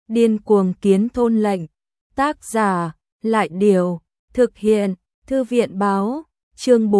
Điên cuồng kiến thôn lệnh. Tác giả, Lại Điều, thực hiện, Thư viện báo, chương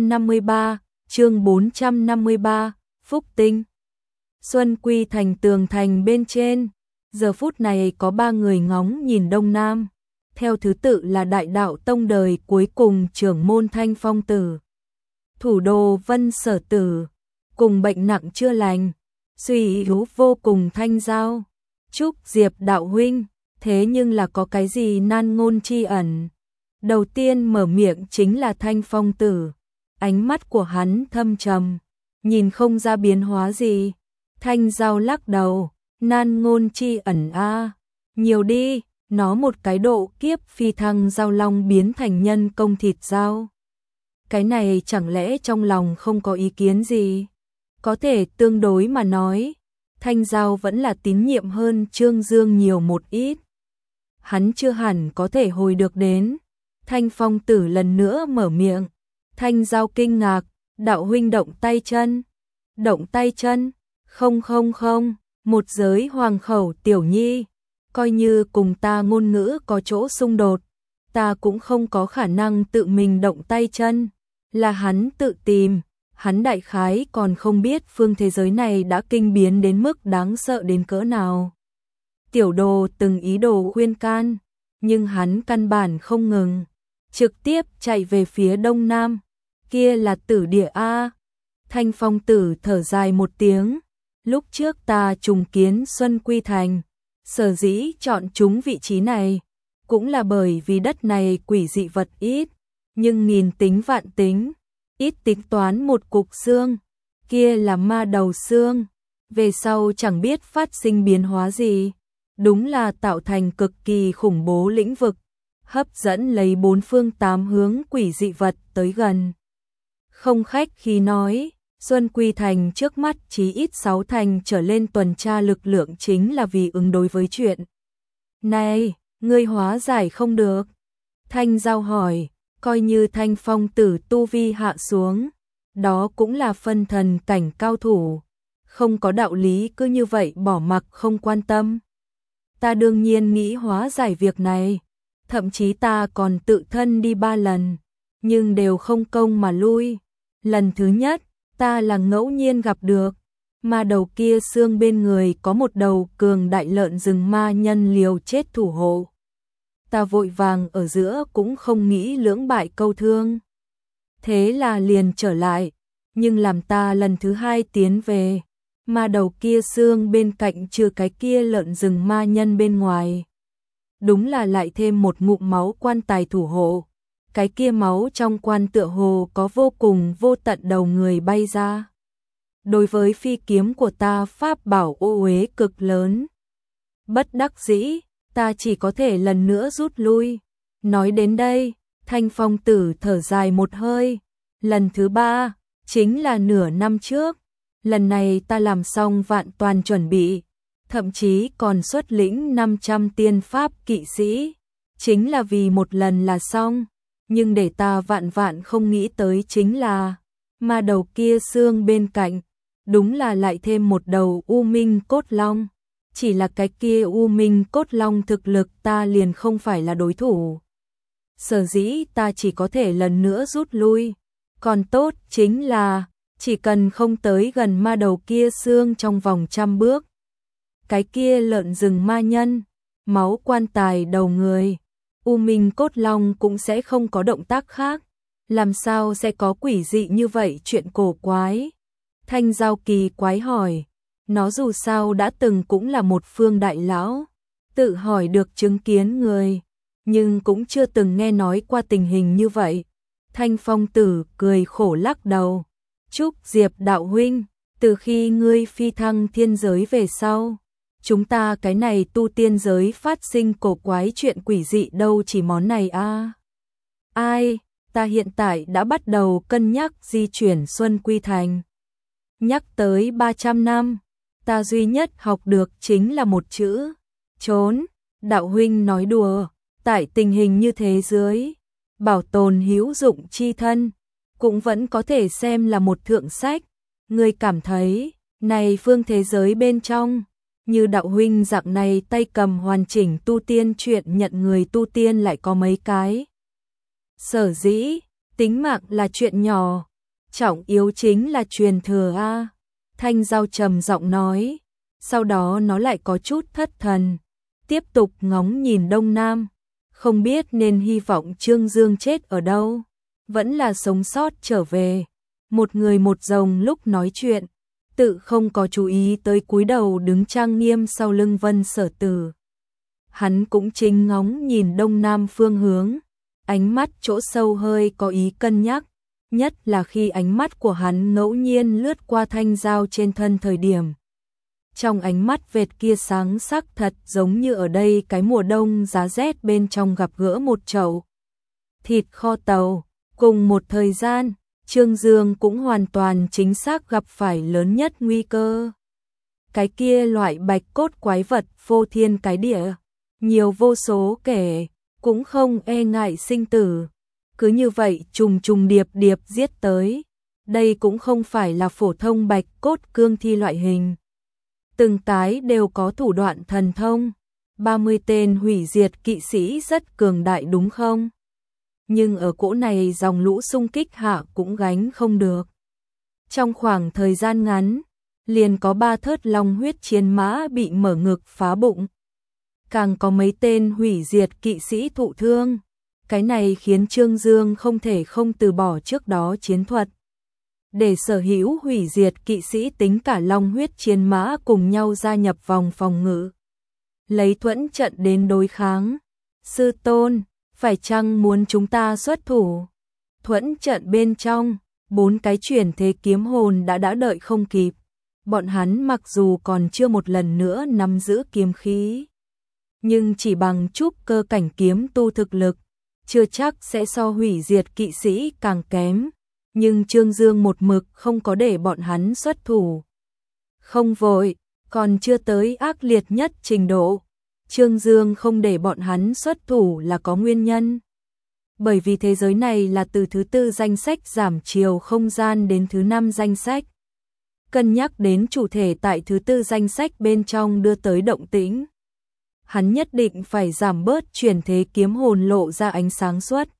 453, Phúc Tinh. Xuân Quy Thành tường thành bên trên, giờ phút này có 3 người ngóng nhìn đông nam, theo thứ tự là đại đạo tông đời cuối cùng trưởng môn Thanh Phong Tử, thủ đô Vân Sở Tử, cùng bệnh nặng chưa lành, suy yếu vô cùng Thanh Giao. Chúc Diệp đạo huynh, thế nhưng là có cái gì nan ngôn chi ẩn? Đầu tiên mở miệng chính là Thanh Phong Tử, ánh mắt của hắn thâm trầm, nhìn không ra biến hóa gì. Thanh Giao lắc đầu, nan ngôn chi ẩn a, nhiều đi, nó một cái độ kiếp phi thăng giao long biến thành nhân công thịt dao. Cái này chẳng lẽ trong lòng không có ý kiến gì? Có thể tương đối mà nói, Thanh Giao vẫn là tín nhiệm hơn Trương Dương nhiều một ít. Hắn chưa hẳn có thể hồi được đến. Thanh Phong Tử lần nữa mở miệng. Thanh Giao kinh ngạc, đạo huynh động tay chân. Động tay chân? Không, một giới hoàng khẩu tiểu nhi, coi như cùng ta ngôn ngữ có chỗ xung đột, ta cũng không có khả năng tự mình động tay chân, là hắn tự tìm. Hắn đại khái còn không biết phương thế giới này đã kinh biến đến mức đáng sợ đến cỡ nào. Tiểu Đồ từng ý đồ khuyên can, nhưng hắn căn bản không ngừng, trực tiếp chạy về phía đông nam, kia là tử địa a. Thanh Phong Tử thở dài một tiếng, lúc trước ta trùng kiến Xuân Quy Thành, sở dĩ chọn chúng vị trí này, cũng là bởi vì đất này quỷ dị vật ít, nhưng nghìn tính vạn tính, ít tính toán một cục xương, kia là ma đầu xương, về sau chẳng biết phát sinh biến hóa gì, đúng là tạo thành cực kỳ khủng bố lĩnh vực, hấp dẫn lấy 4 phương 8 hướng quỷ dị vật tới gần. Không khách khí nói, Xuân Quy Thành trước mắt chí ít 6 thành trở lên tuần tra lực lượng chính là vì ứng đối với chuyện này, ngươi hóa giải không được. Thanh Giao hỏi, coi như Thanh Phong Tử tu vi hạ xuống, đó cũng là phân thần cảnh cao thủ, không có đạo lý cứ như vậy bỏ mặc không quan tâm. Ta đương nhiên nghĩ hóa giải việc này, thậm chí ta còn tự thân đi 3 lần, nhưng đều không công mà lui. Lần thứ nhất, ta là ngẫu nhiên gặp được, mà đầu kia xương bên người có một đầu cường đại lợn rừng ma nhân liều chết thủ hộ. Ta vội vàng ở giữa cũng không nghĩ lưỡng bại câu thương. Thế là liền trở lại, nhưng làm ta lần thứ 2 tiến về, mà đầu kia xương bên cạnh trừ cái kia lợn rừng ma nhân bên ngoài. Đúng là lại thêm một ngụm máu quan tài thủ hộ. Cái kia máu trong quan tựa hồ có vô cùng vô tận đầu người bay ra. Đối với phi kiếm của ta pháp bảo ô uế cực lớn. Bất đắc dĩ, ta chỉ có thể lần nữa rút lui. Nói đến đây, Thanh Phong Tử thở dài một hơi. Lần thứ 3, chính là nửa năm trước. Lần này ta làm xong vạn toàn chuẩn bị, thậm chí còn xuất lĩnh 500 tiên pháp kỵ sĩ. Chính là vì một lần là xong. Nhưng để ta vạn không nghĩ tới chính là, mà đầu kia xương bên cạnh, đúng là lại thêm một đầu U Minh Cốt Long. Chỉ là cái kia U Minh Cốt Long thực lực ta liền không phải là đối thủ. Sở dĩ ta chỉ có thể lần nữa rút lui. Còn tốt chính là, chỉ cần không tới gần ma đầu kia xương trong vòng 100 bước. Cái kia lợn rừng ma nhân, máu quan tài đầu người. U Minh Cốt Long cũng sẽ không có động tác khác, làm sao sẽ có quỷ dị như vậy chuyện cổ quái. Thanh Giao kỳ quái hỏi, nó dù sao đã từng cũng là một phương đại lão, tự hỏi được chứng kiến người, nhưng cũng chưa từng nghe nói qua tình hình như vậy. Thanh Phong Tử cười khổ lắc đầu, chúc Diệp đạo huynh, từ khi ngươi phi thăng thiên giới về sau, chúng ta cái này tu tiên giới phát sinh cổ quái chuyện quỷ dị đâu chỉ món này a. Ai, ta hiện tại đã bắt đầu cân nhắc di chuyển Xuân Quy Thành. Nhắc tới 300 năm, ta duy nhất học được chính là một chữ, trốn. Đạo huynh nói đùa, tại tình hình như thế dưới, bảo tồn hữu dụng chi thân, cũng vẫn có thể xem là một thượng sách. Ngươi cảm thấy, này phương thế giới bên trong, Như đạo huynh dạng này tay cầm hoàn chỉnh tu tiên chuyện nhận người tu tiên lại có mấy cái. Sở dĩ, tính mạng là chuyện nhỏ, trọng yếu chính là truyền thừa a. Thanh Giao trầm giọng nói, sau đó nó lại có chút thất thần, tiếp tục ngóng nhìn đông nam, không biết nên hy vọng Trương Dương chết ở đâu, vẫn là sống sót trở về. Một người một rồng lúc nói chuyện, tự không có chú ý tới cúi đầu đứng trang nghiêm sau lưng Vân Sở Tử. Hắn cũng chính ngóng nhìn đông nam phương hướng, ánh mắt chỗ sâu hơi có ý cân nhắc, nhất là khi ánh mắt của hắn ngẫu nhiên lướt qua Thanh Giao trên thân thời điểm. Trong ánh mắt vệt kia sáng sắc thật giống như ở đây cái mùa đông giá rét bên trong gặp gỡ một chậu thịt kho tàu. Cùng một thời gian, Trương Dương cũng hoàn toàn chính xác gặp phải lớn nhất nguy cơ. Cái kia loại bạch cốt quái vật phô thiên cái địa, nhiều vô số kể, cũng không e ngại sinh tử. Cứ như vậy trùng trùng điệp điệp giết tới. Đây cũng không phải là phổ thông bạch cốt cương thi loại hình. Từng cái đều có thủ đoạn thần thông. 30 tên hủy diệt kỵ sĩ rất cường đại đúng không? Nhưng ở cỗ này dòng lũ xung kích hạ cũng gánh không được. Trong khoảng thời gian ngắn, liền có 3 thớt long huyết chiến mã bị mở ngực phá bụng. Càng có mấy tên hủy diệt kỵ sĩ thụ thương. Cái này khiến Trương Dương không thể không từ bỏ trước đó chiến thuật. Để sở hữu hủy diệt kỵ sĩ tính cả long huyết chiến mã cùng nhau gia nhập vòng phòng ngự. Lấy thuẫn trận đến đối kháng. Sư tôn, phải chăng muốn chúng ta xuất thủ? Thuẫn trận bên trong, 4 cái chuyển thế kiếm hồn đã đợi không kịp. Bọn hắn mặc dù còn chưa một lần nữa nắm giữ kiếm khí, nhưng chỉ bằng trúc cơ cảnh kiếm tu thực lực, chưa chắc sẽ so hủy diệt kỵ sĩ càng kém. Nhưng Trương Dương một mực không có để bọn hắn xuất thủ. Không vội, còn chưa tới ác liệt nhất trình độ. Trương Dương không để bọn hắn xuất thủ là có nguyên nhân. Bởi vì thế giới này là từ thứ 4 danh sách giảm chiều không gian đến thứ 5 danh sách. Cân nhắc đến chủ thể tại thứ 4 danh sách bên trong đưa tới động tĩnh. Hắn nhất định phải giảm bớt chuyển thế kiếm hồn lộ ra ánh sáng suốt.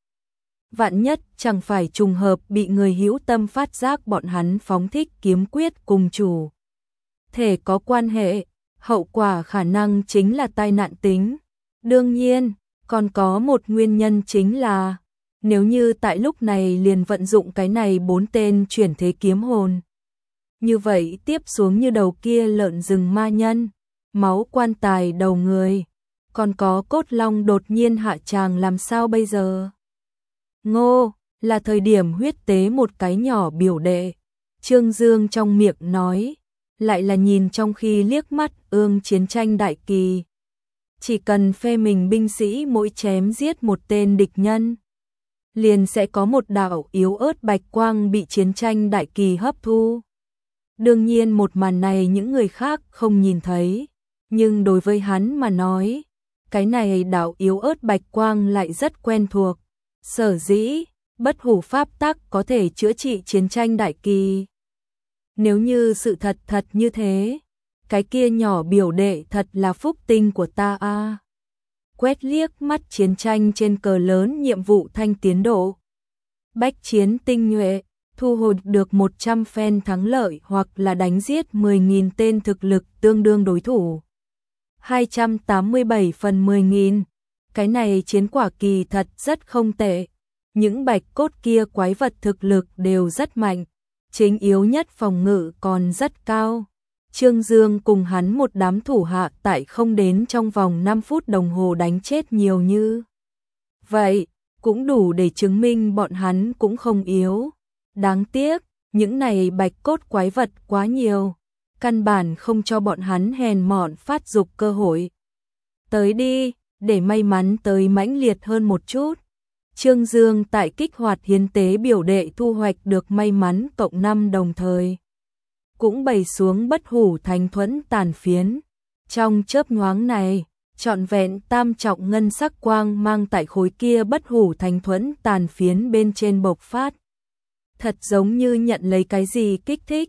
Vạn nhất chẳng phải trùng hợp bị người hữu tâm phát giác bọn hắn phóng thích kiếm quyết cùng chủ thể có quan hệ, hậu quả khả năng chính là tai nạn tính. Đương nhiên, còn có một nguyên nhân chính là, nếu như tại lúc này liền vận dụng cái này 4 tên chuyển thế kiếm hồn. Như vậy tiếp xuống như đầu kia lợn rừng ma nhân, máu quan tài đầu người, còn có cốt long đột nhiên hạ tràng làm sao bây giờ? Ngô, là thời điểm huyết tế một cái nhỏ biểu đệ. Trương Dương trong miệng nói, lại là nhìn trong khi liếc mắt ương chiến tranh đại kỳ. Chỉ cần phe mình binh sĩ mỗi chém giết một tên địch nhân, liền sẽ có một đạo yếu ớt bạch quang bị chiến tranh đại kỳ hấp thu. Đương nhiên một màn này những người khác không nhìn thấy, nhưng đối với hắn mà nói, cái này đạo yếu ớt bạch quang lại rất quen thuộc. Sở dĩ, bất hủ pháp tắc có thể chữa trị chiến tranh đại kỳ. Nếu như sự thật như thế, cái kia nhỏ biểu đệ thật là phúc tinh của ta a. Quét liếc mắt chiến tranh trên cờ lớn nhiệm vụ thanh tiến độ. Bách chiến tinh nhuệ, thu hồi được 100 phen thắng lợi hoặc là đánh giết 10.000 tên thực lực tương đương đối thủ. 287 phần 10.000. Cái này chiến quả kỳ thật rất không tệ. Những bạch cốt kia quái vật thực lực đều rất mạnh. Chính yếu nhất phòng ngự còn rất cao. Trương Dương cùng hắn một đám thủ hạ tại không đến trong vòng 5 phút đồng hồ đánh chết nhiều như vậy, cũng đủ để chứng minh bọn hắn cũng không yếu. Đáng tiếc, những này bạch cốt quái vật quá nhiều, căn bản không cho bọn hắn hèn mọn phát dục cơ hội. Tới đi, để may mắn tới mãnh liệt hơn một chút. Trương Dương tại kích hoạt hiến tế biểu đệ thu hoạch được may mắn cộng 5 đồng thời. Cũng bày xuống bất hủ thánh thuẫn tàn phiến. Trong chớp nhoáng này, trọn vẹn tam trọng ngân sắc quang mang tại khối kia bất hủ thánh thuẫn tàn phiến bên trên bộc phát. Thật giống như nhận lấy cái gì kích thích.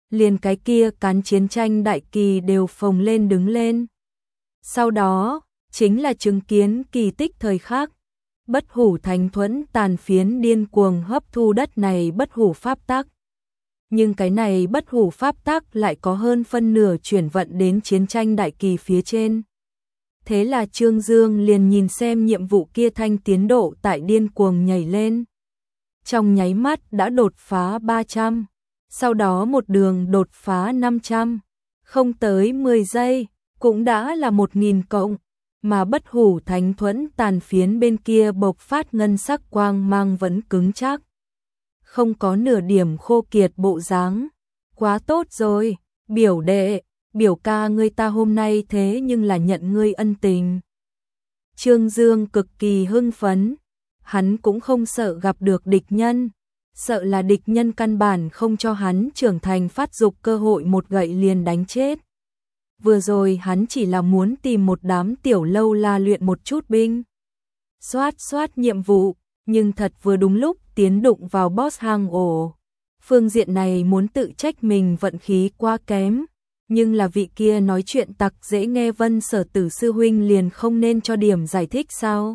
liền cái kia cán chiến tranh đại kỳ đều phồng lên đứng lên. Sau đó, chính là chứng kiến kỳ tích thời khắc. Bất hủ thánh thuẫn tàn phiến điên cuồng hấp thu đất này bất hủ pháp tắc. Nhưng cái này bất hủ pháp tắc lại có hơn phân nửa chuyển vận đến chiến tranh đại kỳ phía trên. Thế là Trương Dương liền nhìn xem nhiệm vụ kia thanh tiến độ tại điên cuồng nhảy lên. Trong nháy mắt đã đột phá 300, sau đó một đường đột phá 500, không tới 10 giây, cũng đã là 1000 cộng, mà bất hủ thánh thuẫn tàn phiến bên kia bộc phát ngân sắc quang mang vẫn cứng chắc. Không có nửa điểm khô kiệt bộ dáng. Quá tốt rồi, biểu đệ, biểu ca ngươi ta hôm nay thế nhưng là nhận ngươi ân tình. Trương Dương cực kỳ hưng phấn, hắn cũng không sợ gặp được địch nhân, sợ là địch nhân căn bản không cho hắn trưởng thành phát dục cơ hội một gậy liền đánh chết. Vừa rồi hắn chỉ là muốn tìm một đám tiểu lâu la luyện một chút binh. Xoát xoát nhiệm vụ, nhưng thật vừa đúng lúc tiến đụng vào boss hang ổ. Phương diện này muốn tự trách mình vận khí quá kém, nhưng là vị kia nói chuyện tặc dễ nghe Vân Sở Tử sư huynh liền không nên cho điểm giải thích sao?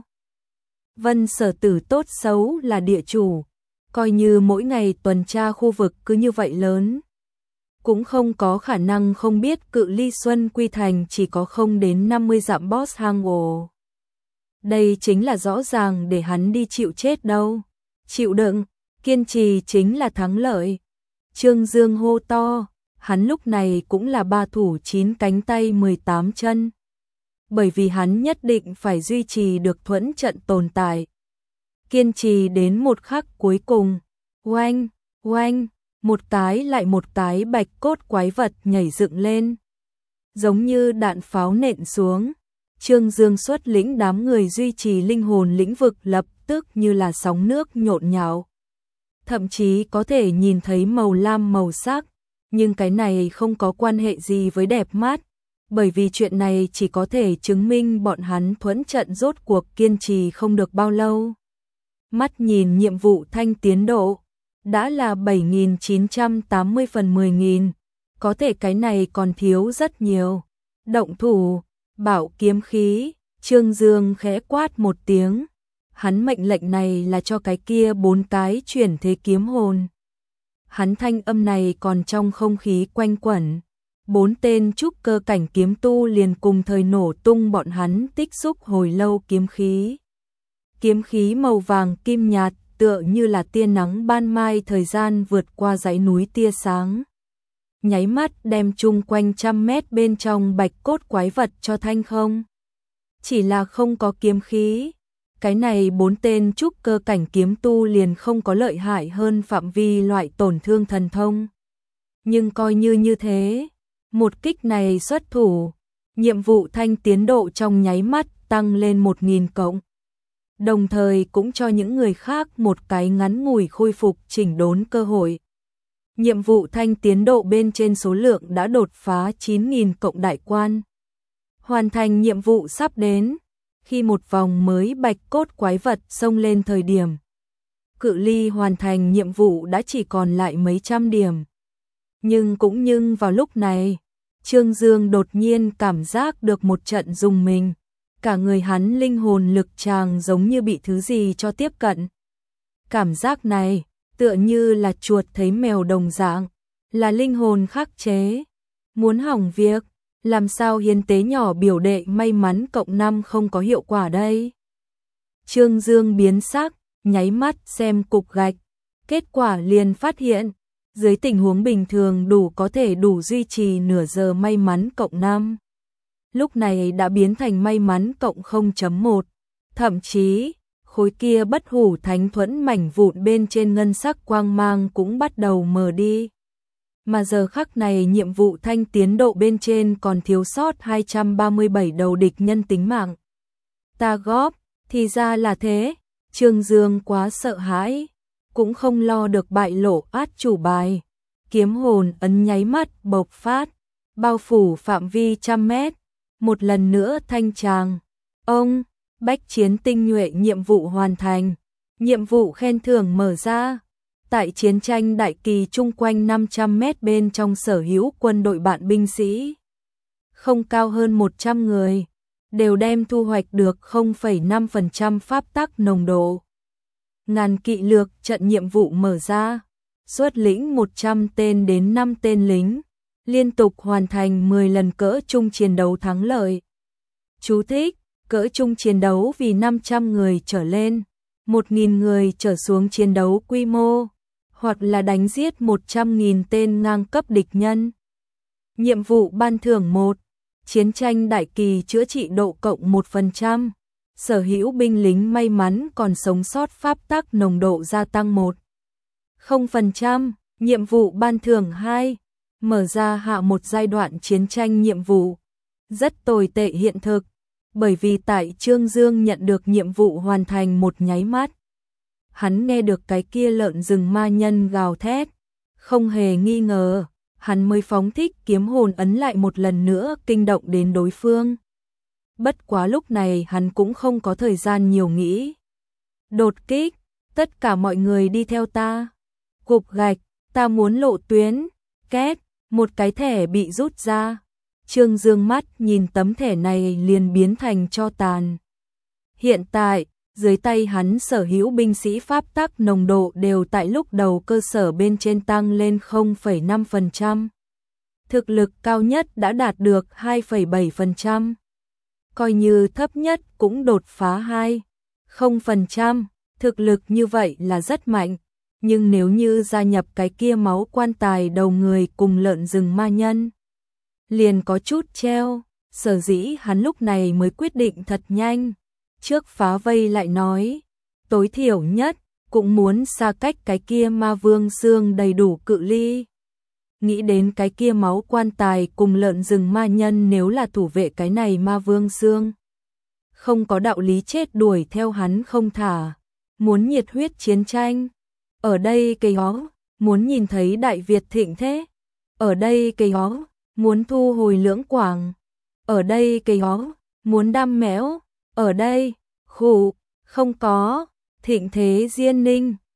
Vân Sở Tử tốt xấu là địa chủ, coi như mỗi ngày tuần tra khu vực cứ như vậy lớn, cũng không có khả năng không biết cự ly Xuân Quy Thành chỉ có không đến 50 dặm boss hang ổ. Đây chính là rõ ràng để hắn đi chịu chết đâu. Chịu đựng, kiên trì chính là thắng lợi. Trương Dương hô to, hắn lúc này cũng là 3 thủ 9 cánh tay 18 chân. Bởi vì hắn nhất định phải duy trì được thuẫn trận tồn tại. Kiên trì đến một khắc cuối cùng. Oanh, oanh, một cái lại một cái bạch cốt quái vật nhảy dựng lên. Giống như đạn pháo nện xuống. Trương Dương xuất lĩnh đám người duy trì linh hồn lĩnh vực lập tức như là sóng nước nhộn nhạo. Thậm chí có thể nhìn thấy màu lam màu sắc, nhưng cái này không có quan hệ gì với đẹp mắt, bởi vì chuyện này chỉ có thể chứng minh bọn hắn thuẫn trận rốt cuộc kiên trì không được bao lâu. Mắt nhìn nhiệm vụ thanh tiến độ, đã là 7.980 phần 10.000, có thể cái này còn thiếu rất nhiều. Động thủ, bảo kiếm khí, Trương Dương khẽ quát một tiếng. Hắn mệnh lệnh này là cho cái kia 4 cái chuyển thế kiếm hồn. Hắn thanh âm này còn trong không khí quanh quẩn. 4 tên trúc cơ cảnh kiếm tu liền cùng thời nổ tung bọn hắn tích xúc hồi lâu kiếm khí. Kiếm khí màu vàng kim nhạt tựa như là tia nắng ban mai thời gian vượt qua dãy núi tia sáng. Nháy mắt đem chung quanh 100 mét bên trong bạch cốt quái vật cho thanh không. Chỉ là không có kiếm khí. Cái này 4 tên trúc cơ cảnh kiếm tu liền không có lợi hại hơn phạm vi loại tổn thương thần thông. Nhưng coi như thế, một kích này xuất thủ, nhiệm vụ thanh tiến độ trong nháy mắt tăng lên 1000 cộng. Đồng thời cũng cho những người khác một cái ngắn ngủi khôi phục chỉnh đốn cơ hội. Nhiệm vụ thanh tiến độ bên trên số lượng đã đột phá 9000 cộng đại quan. Hoàn thành nhiệm vụ sắp đến. Khi một vòng mới bạch cốt quái vật xông lên thời điểm, cự ly hoàn thành nhiệm vụ đã chỉ còn lại mấy trăm điểm. Nhưng vào lúc này, Trương Dương đột nhiên cảm giác được một trận rùng mình. Cả người hắn linh hồn lực tràng giống như bị thứ gì cho tiếp cận. Cảm giác này, tựa như là chuột thấy mèo đồng dạng, là linh hồn khắc chế. Muốn hỏng việc, làm sao hiến tế nhỏ biểu đệ may mắn cộng 5 không có hiệu quả đây? Trương Dương biến sắc, nháy mắt xem cục gạch. Kết quả liền phát hiện, dưới tình huống bình thường có thể đủ duy trì nửa giờ may mắn cộng 5. Lúc này đã biến thành may mắn cộng 0.1. Thậm chí, khối kia bất hủ thánh thuẫn mảnh vụn bên trên ngân sắc quang mang cũng bắt đầu mờ đi. Mà giờ khắc này nhiệm vụ thanh tiến độ bên trên còn thiếu sót 237 đầu địch nhân tính mạng. Ta góp, thì ra là thế, Trương Dương quá sợ hãi, cũng không lo được bại lộ át chủ bài. Kiếm hồn ấn nháy mắt bộc phát, bao phủ phạm vi 100 mét, một lần nữa thanh tràng. Ông, bách chiến tinh nhuệ nhiệm vụ hoàn thành, nhiệm vụ khen thưởng mở ra. Tại chiến tranh đại kỳ chung quanh 500 mét bên trong sở hữu quân đội bạn binh sĩ, không cao hơn 100 người, đều đem thu hoạch được 0,5% pháp tắc nồng độ. Ngàn kỵ lược trận nhiệm vụ mở ra, xuất lĩnh 100 tên đến 5 tên lính, liên tục hoàn thành 10 lần cỡ chung chiến đấu thắng lợi. Chú thích: cỡ chung chiến đấu vì 500 người trở lên, 1.000 người trở xuống chiến đấu quy mô, hoặc là đánh giết 100.000 tên ngang cấp địch nhân. Nhiệm vụ ban thưởng 1. Chiến tranh đại kỳ chữa trị độ cộng 1%. Sở hữu binh lính may mắn còn sống sót pháp tắc nồng độ gia tăng 1,0%. Nhiệm vụ ban thưởng 2. Mở ra hạ một giai đoạn chiến tranh nhiệm vụ. Rất tồi tệ hiện thực, bởi vì tại Trương Dương nhận được nhiệm vụ hoàn thành một nháy mắt, hắn nghe được cái kia lợn rừng ma nhân gào thét, không hề nghi ngờ, hắn mới phóng thích kiếm hồn ấn lại một lần nữa kinh động đến đối phương. Bất quá lúc này hắn cũng không có thời gian nhiều nghĩ. Đột kích, tất cả mọi người đi theo ta. Cục gạch, ta muốn lộ tuyến. Két, một cái thẻ bị rút ra. Trương Dương mắt nhìn tấm thẻ này liền biến thành tro tàn. Hiện tại, dưới tay hắn sở hữu binh sĩ pháp tắc nồng độ đều tại lúc đầu cơ sở bên trên tăng lên 0,5%. Thực lực cao nhất đã đạt được 2,7%. Coi như thấp nhất cũng đột phá 2,0%. Thực lực như vậy là rất mạnh, nhưng nếu như gia nhập cái kia máu quan tài đầu người cùng lợn rừng ma nhân, liền có chút treo. Sở dĩ hắn lúc này mới quyết định thật nhanh, trước phá vây lại nói, tối thiểu nhất cũng muốn xa cách cái kia ma vương xương đầy đủ cự ly. Nghĩ đến cái kia máu quan tài cùng lợn rừng ma nhân, nếu là thủ vệ cái này ma vương xương, không có đạo lý chết đuổi theo hắn không thả. Muốn nhiệt huyết chiến tranh, ở đây cây ó, muốn nhìn thấy Đại Việt thịnh thế, ở đây cây ó, muốn thu hồi Lưỡng Quảng, ở đây cây ó, muốn đam mẽo, ở đây, khủ, không có, thịnh thế Diên Ninh,